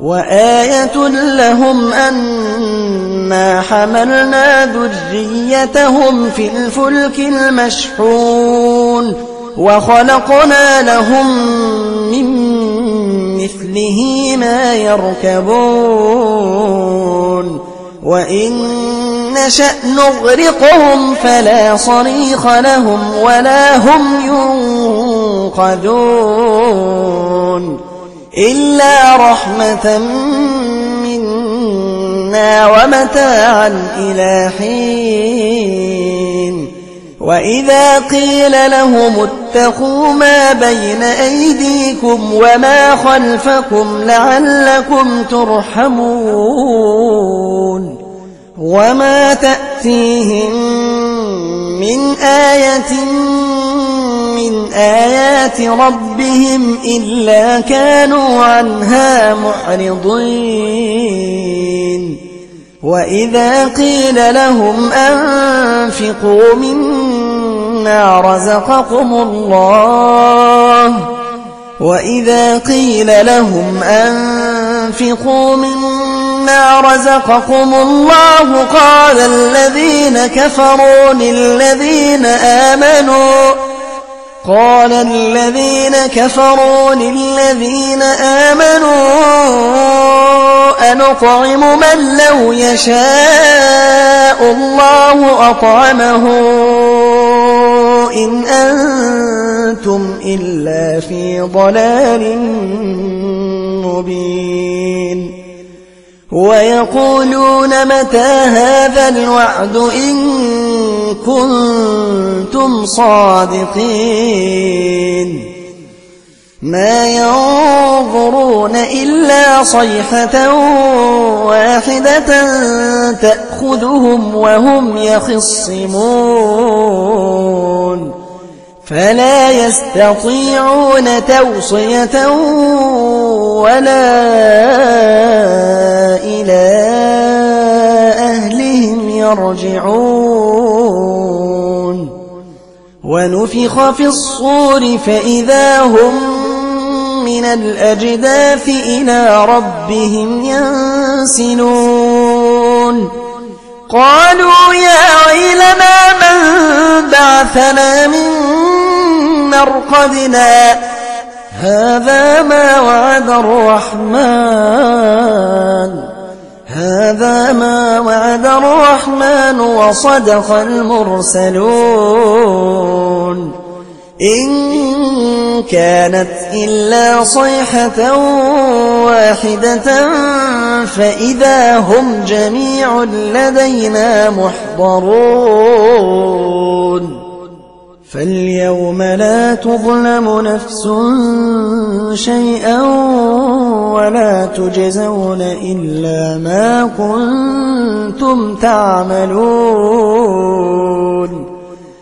وآية لهم أنا حملنا ذريتهم في الفلك المشحون وخلقنا لهم من مثله ما يركبون وإن نشأ نغرقهم فلا صريخ لهم ولا هم ينقذون إلا رحمة منا ومتاعا إلى حين وإذا قيل لهم اتقوا ما بين أيديكم وما خلفكم لعلكم ترحمون وما تأتيهم من آية من آيات ربهم إلا كانوا عنها معرضين وإذا قيل لهم أنفقوا مما رزقكم الله وإذا قيل لهم أنفقوا مما رزقكم الله قال الذين كفروا للذين آمنوا أنطعم من لو يشاء الله أطعمه إن أنتم إلا في ضلال مبين ويقولون متى هذا الوعد إن كنتم صادقين ما ينظرون إلا صيحة واحدة تأخذهم وهم يخصمون فلا يستطيعون توصية ولا إلى أهلهم يرجعون ونفخ في الصور فإذا هم من الأجداث إلى ربهم ينسلون قالوا يا ويلنا من بعثنا من مرقدنا هذا ما وعد الرحمن وصدق المرسلون إن كانت إلا صيحة واحدة فإذا هم جميع لدينا محضرون فاليوم لا تظلم نفس شيئا ولا تجزون إلا ما كنتم تعملون